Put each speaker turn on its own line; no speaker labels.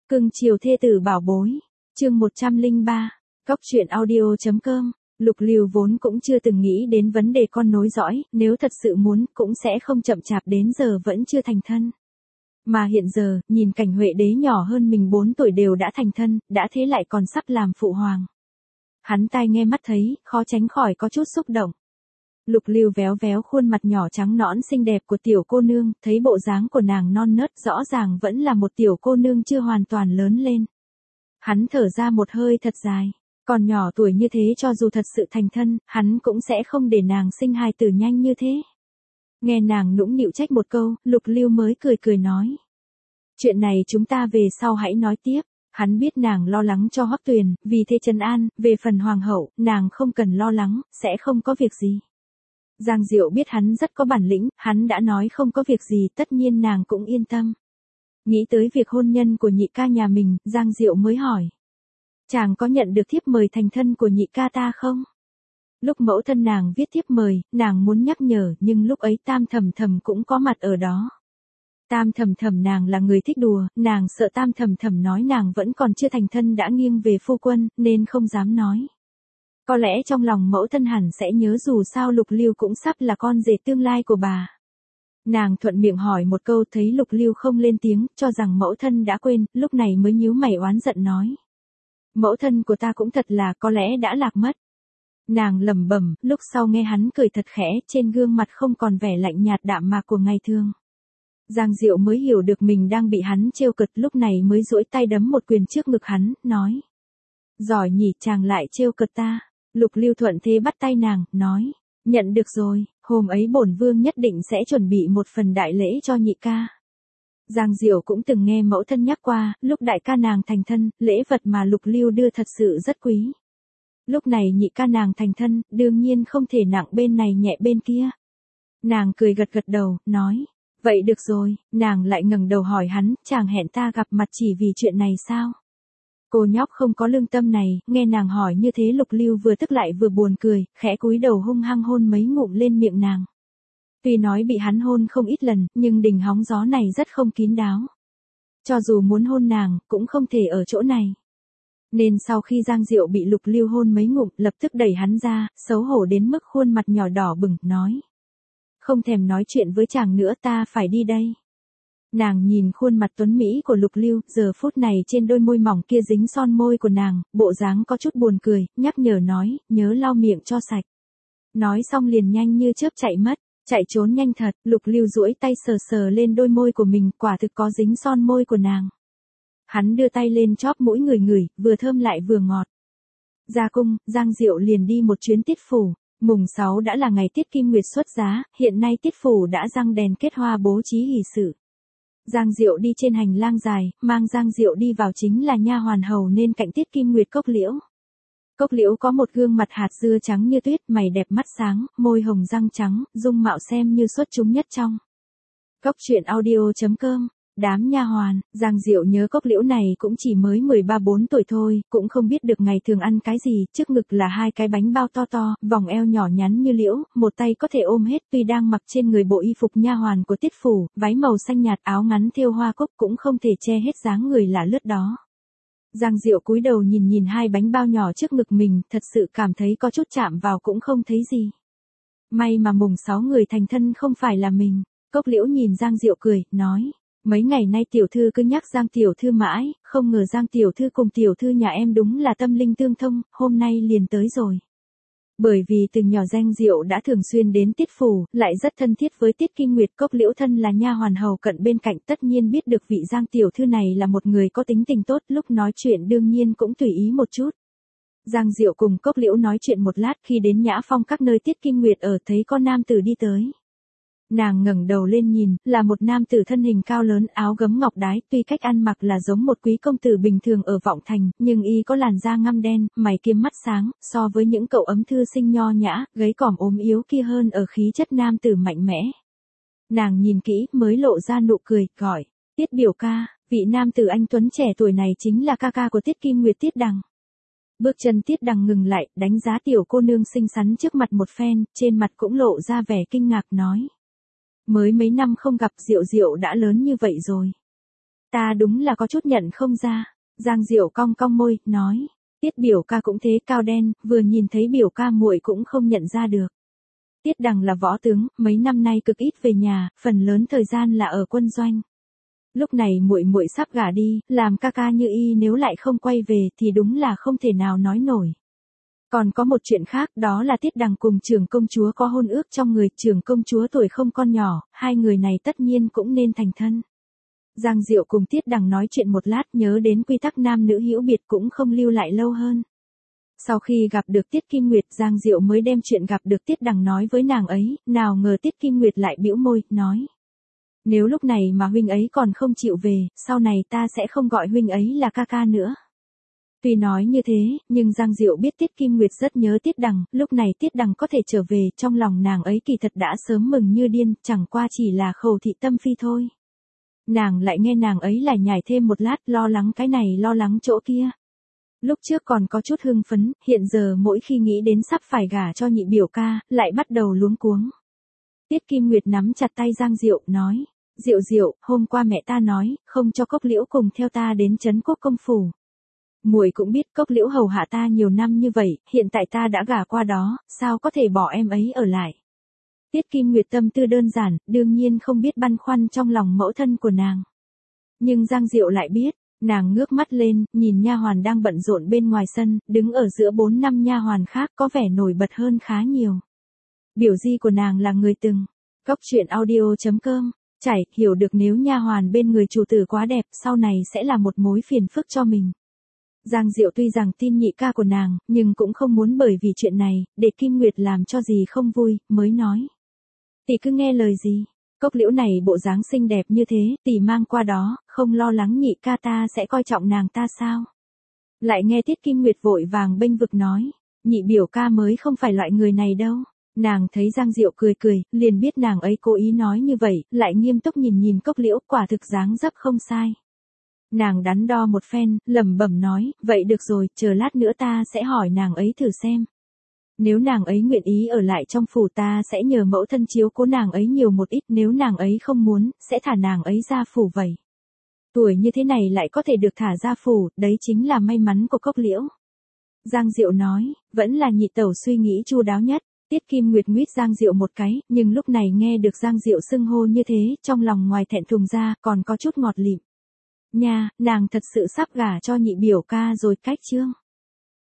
Cưng chiều thê tử bảo bối. Chương 103. Cóc truyện audio.com. Lục Lưu vốn cũng chưa từng nghĩ đến vấn đề con nối dõi, nếu thật sự muốn cũng sẽ không chậm chạp đến giờ vẫn chưa thành thân. Mà hiện giờ, nhìn cảnh Huệ đế nhỏ hơn mình 4 tuổi đều đã thành thân, đã thế lại còn sắp làm phụ hoàng. Hắn tai nghe mắt thấy, khó tránh khỏi có chút xúc động. Lục Lưu véo véo khuôn mặt nhỏ trắng nõn xinh đẹp của tiểu cô nương, thấy bộ dáng của nàng non nớt rõ ràng vẫn là một tiểu cô nương chưa hoàn toàn lớn lên. Hắn thở ra một hơi thật dài, còn nhỏ tuổi như thế cho dù thật sự thành thân, hắn cũng sẽ không để nàng sinh hài tử nhanh như thế. Nghe nàng nũng nịu trách một câu, Lục Lưu mới cười cười nói. Chuyện này chúng ta về sau hãy nói tiếp. Hắn biết nàng lo lắng cho Hoắc Tuyền, vì thế trấn an, về phần hoàng hậu, nàng không cần lo lắng, sẽ không có việc gì. Giang Diệu biết hắn rất có bản lĩnh, hắn đã nói không có việc gì, tất nhiên nàng cũng yên tâm. Nghĩ tới việc hôn nhân của nhị ca nhà mình, Giang Diệu mới hỏi. Chàng có nhận được thiếp mời thành thân của nhị ca ta không? Lúc mẫu thân nàng viết thiếp mời, nàng muốn nhắc nhở, nhưng lúc ấy Tam Thầm Thầm cũng có mặt ở đó. Tam Thầm Thầm nàng là người thích đùa, nàng sợ Tam Thầm Thầm nói nàng vẫn còn chưa thành thân đã nghiêng về phu quân, nên không dám nói. Có lẽ trong lòng mẫu thân hẳn sẽ nhớ dù sao Lục Lưu cũng sắp là con rể tương lai của bà. Nàng thuận miệng hỏi một câu thấy Lục Lưu không lên tiếng, cho rằng mẫu thân đã quên, lúc này mới nhíu mày oán giận nói. Mẫu thân của ta cũng thật là có lẽ đã lạc mất. Nàng lẩm bẩm, lúc sau nghe hắn cười thật khẽ, trên gương mặt không còn vẻ lạnh nhạt đạm mạc của ngày thường. Giang Diệu mới hiểu được mình đang bị hắn trêu cợt, lúc này mới duỗi tay đấm một quyền trước ngực hắn, nói. Giỏi nhỉ, chàng lại trêu cợt ta. Lục Lưu thuận thế bắt tay nàng, nói. Nhận được rồi, hôm ấy bổn vương nhất định sẽ chuẩn bị một phần đại lễ cho nhị ca. Giang Diệu cũng từng nghe mẫu thân nhắc qua, lúc đại ca nàng thành thân, lễ vật mà Lục Lưu đưa thật sự rất quý. Lúc này nhị ca nàng thành thân, đương nhiên không thể nặng bên này nhẹ bên kia. Nàng cười gật gật đầu, nói. Vậy được rồi, nàng lại ngẩng đầu hỏi hắn, chàng hẹn ta gặp mặt chỉ vì chuyện này sao? Cô nhóc không có lương tâm này, nghe nàng hỏi như thế Lục Lưu vừa tức lại vừa buồn cười, khẽ cúi đầu hung hăng hôn mấy ngụm lên miệng nàng. Tuy nói bị hắn hôn không ít lần, nhưng đỉnh hóng gió này rất không kín đáo. Cho dù muốn hôn nàng, cũng không thể ở chỗ này. Nên sau khi Giang Diệu bị Lục Lưu hôn mấy ngụm, lập tức đẩy hắn ra, xấu hổ đến mức khuôn mặt nhỏ đỏ bừng, nói. Không thèm nói chuyện với chàng nữa, ta phải đi đây. Nàng nhìn khuôn mặt tuấn mỹ của Lục Lưu, giờ phút này trên đôi môi mỏng kia dính son môi của nàng, bộ dáng có chút buồn cười, nhắc nhở nói, nhớ lau miệng cho sạch. Nói xong liền nhanh như chớp chạy mất, chạy trốn nhanh thật, Lục Lưu duỗi tay sờ sờ lên đôi môi của mình, quả thực có dính son môi của nàng. Hắn đưa tay lên chóp mũi ngửi, vừa thơm lại vừa ngọt. Ra cung, Giang Diệu liền đi một chuyến tiết phủ. Mùng 6 đã là ngày Tiết Kim Nguyệt xuất giá, hiện nay tiết phủ đã răng đèn kết hoa bố trí hỷ sự. Giang Diệu đi trên hành lang dài, mang Giang Diệu đi vào chính là nha hoàn hầu nên cạnh Tiết Kim Nguyệt Cốc Liễu. Cốc Liễu có một gương mặt hạt dưa trắng như tuyết, mày đẹp mắt sáng, môi hồng răng trắng, dung mạo xem như xuất chúng nhất trong. Cóc truyện audio.com. Đám nha hoàn, Giang Diệu nhớ Cốc Liễu này cũng chỉ mới 13-14 tuổi thôi, cũng không biết được ngày thường ăn cái gì, trước ngực là 2 cái bánh bao to to, vòng eo nhỏ nhắn như liễu, một tay có thể ôm hết, tuy đang mặc trên người bộ y phục nha hoàn của tiết phủ, váy màu xanh nhạt, áo ngắn thêu hoa cúc cũng không thể che hết dáng người lả lướt đó. Giang Diệu cúi đầu nhìn 2 bánh bao nhỏ trước ngực mình, thật sự cảm thấy có chút chạm vào cũng không thấy gì. May mà mùng 6 người thành thân không phải là mình. Cốc Liễu nhìn Giang Diệu cười, nói. Mấy ngày nay tiểu thư cứ nhắc Giang tiểu thư mãi, không ngờ Giang tiểu thư cùng tiểu thư nhà em đúng là tâm linh tương thông, hôm nay liền tới rồi. Bởi vì từ nhỏ Giang Diệu đã thường xuyên đến tiết phủ, lại rất thân thiết với Tiết Kim Nguyệt, Cốc Liễu thân là nha hoàn hầu cận bên cạnh, tất nhiên biết được vị Giang tiểu thư này là một người có tính tình tốt, lúc nói chuyện đương nhiên cũng tùy ý một chút. Giang Diệu cùng Cốc Liễu nói chuyện một lát, khi đến Nhã Phong các nơi Tiết Kim Nguyệt ở thấy con nam tử đi tới. Nàng ngẩng đầu lên nhìn, là một nam tử thân hình cao lớn, áo gấm ngọc đái, tuy cách ăn mặc là giống một quý công tử bình thường ở Vọng Thành, nhưng y có làn da ngăm đen, mày kiếm mắt sáng, so với những cậu ấm thư sinh nho nhã, gáy còm ốm yếu kia hơn ở khí chất nam tử mạnh mẽ. Nàng nhìn kỹ, mới lộ ra nụ cười, gọi, Tiết biểu ca, vị nam tử anh tuấn trẻ tuổi này chính là ca ca của Tiết Kim Nguyệt Tiết Đằng. Bước chân Tiết Đằng ngừng lại, đánh giá tiểu cô nương xinh xắn trước mặt một phen, trên mặt cũng lộ ra vẻ kinh ngạc nói. Mới mấy năm không gặp, Diệu Diệu đã lớn như vậy rồi. Ta đúng là có chút nhận không ra. Giang Diệu cong cong môi, nói. Tiết biểu ca cũng thế, cao đen, vừa nhìn thấy biểu ca muội cũng không nhận ra được. Tiết Đằng là võ tướng, mấy năm nay cực ít về nhà, phần lớn thời gian là ở quân doanh. Lúc này muội muội sắp gả đi, làm ca ca như y nếu lại không quay về thì đúng là không thể nào nói nổi. Còn có một chuyện khác, đó là Tiết Đằng cùng trưởng công chúa có hôn ước trong người, trưởng công chúa tuổi không con nhỏ, hai người này tất nhiên cũng nên thành thân. Giang Diệu cùng Tiết Đằng nói chuyện một lát, nhớ đến quy tắc nam nữ hữu biệt cũng không lưu lại lâu hơn. Sau khi gặp được Tiết Kim Nguyệt, Giang Diệu mới đem chuyện gặp được Tiết Đằng nói với nàng ấy, nào ngờ Tiết Kim Nguyệt lại bĩu môi, nói. Nếu lúc này mà huynh ấy còn không chịu về, sau này ta sẽ không gọi huynh ấy là ca ca nữa. Tuy nói như thế, nhưng Giang Diệu biết Tiết Kim Nguyệt rất nhớ Tiết Đằng, lúc này Tiết Đằng có thể trở về, trong lòng nàng ấy kỳ thật đã sớm mừng như điên, chẳng qua chỉ là khẩu thị tâm phi thôi. Nàng lại nghe nàng ấy lại nhảy thêm một lát, lo lắng cái này lo lắng chỗ kia. Lúc trước còn có chút hưng phấn, hiện giờ mỗi khi nghĩ đến sắp phải gả cho nhị biểu ca, lại bắt đầu luống cuống. Tiết Kim Nguyệt nắm chặt tay Giang Diệu, nói. Diệu Diệu, hôm qua mẹ ta nói, không cho Cốc Liễu cùng theo ta đến Trấn Quốc công phủ. Muội cũng biết Cốc Liễu hầu hạ ta nhiều năm như vậy, hiện tại ta đã gả qua đó, sao có thể bỏ em ấy ở lại. Tiết Kim Nguyệt tâm tư đơn giản, đương nhiên không biết băn khoăn trong lòng mẫu thân của nàng. Nhưng Giang Diệu lại biết, nàng ngước mắt lên, nhìn nha hoàn đang bận rộn bên ngoài sân, đứng ở giữa 4-5 nha hoàn khác có vẻ nổi bật hơn khá nhiều. Biểu di của nàng là người từng. Cốc truyện audio.com. Chảy, hiểu được nếu nha hoàn bên người chủ tử quá đẹp, sau này sẽ là một mối phiền phức cho mình. Giang Diệu tuy rằng tin nhị ca của nàng, nhưng cũng không muốn bởi vì chuyện này, để Kim Nguyệt làm cho gì không vui, mới nói. Tỷ cứ nghe lời gì, Cốc Liễu này bộ dáng xinh đẹp như thế, tỷ mang qua đó, không lo lắng nhị ca ta sẽ coi trọng nàng ta sao? Lại nghe Tiết Kim Nguyệt vội vàng bênh vực nói, nhị biểu ca mới không phải loại người này đâu. Nàng thấy Giang Diệu cười cười, liền biết nàng ấy cố ý nói như vậy, lại nghiêm túc nhìn Cốc Liễu, quả thực dáng dấp không sai. Nàng đắn đo một phen, lẩm bẩm nói, vậy được rồi, chờ lát nữa ta sẽ hỏi nàng ấy thử xem. Nếu nàng ấy nguyện ý ở lại trong phủ ta sẽ nhờ mẫu thân chiếu cố nàng ấy nhiều một ít, nếu nàng ấy không muốn, sẽ thả nàng ấy ra phủ vậy. Tuổi như thế này lại có thể được thả ra phủ, đấy chính là may mắn của Cốc Liễu. Giang Diệu nói, vẫn là nhị tẩu suy nghĩ chu đáo nhất. Tiết Kim Nguyệt nguyết Giang Diệu một cái, nhưng lúc này nghe được Giang Diệu xưng hô như thế, trong lòng ngoài thẹn thùng ra, còn có chút ngọt lịm. Nha, nàng thật sự sắp gả cho nhị biểu ca rồi cách chương.